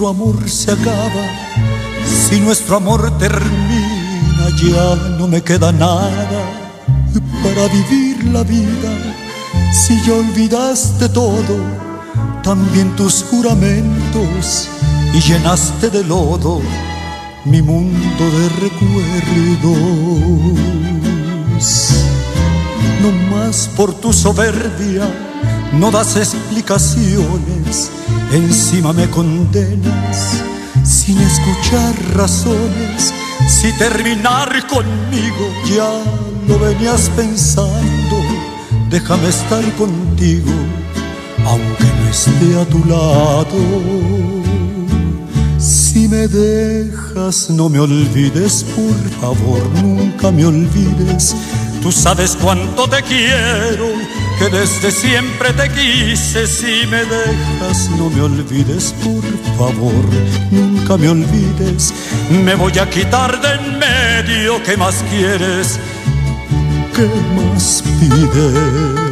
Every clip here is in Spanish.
nuestro amor se acaba, si nuestro amor termina, ya no me queda nada para vivir la vida. Si ya olvidaste todo, también tus juramentos, y llenaste de lodo mi mundo de recuerdos. No más por tu soberbia no das explicaciones, encima me condenas sin escuchar razones. Si terminar conmigo ya lo venías pensando, déjame estar contigo aunque no esté a tu lado. Si me dejas no me olvides, por favor, nunca me olvides. Tú sabes cuánto te quiero, que desde siempre te quise. Si me dejas no me olvides, por favor, nunca me olvides. Me voy a quitar de en medio, ¿qué más quieres? ¿Qué más pides?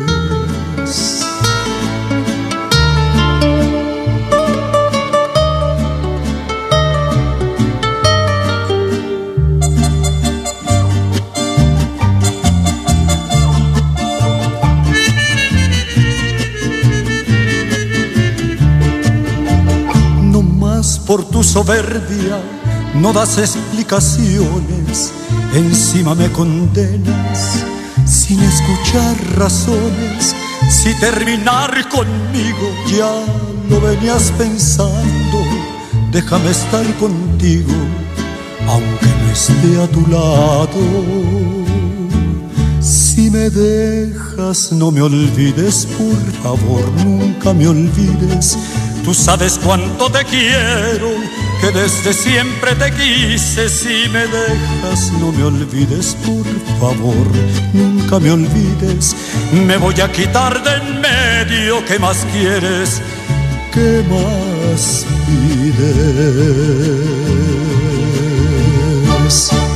Por tu soberbia no das explicaciones, encima me condenas sin escuchar razones. Si terminar conmigo ya lo venías pensando, déjame estar contigo aunque no esté a tu lado. Si me dejas no me olvides, por favor, nunca me olvides. Tú sabes cuánto te quiero, que desde siempre te quise. Si me dejas no me olvides, por favor, nunca me olvides. Me voy a quitar de en medio, ¿qué más quieres? ¿Qué más pides?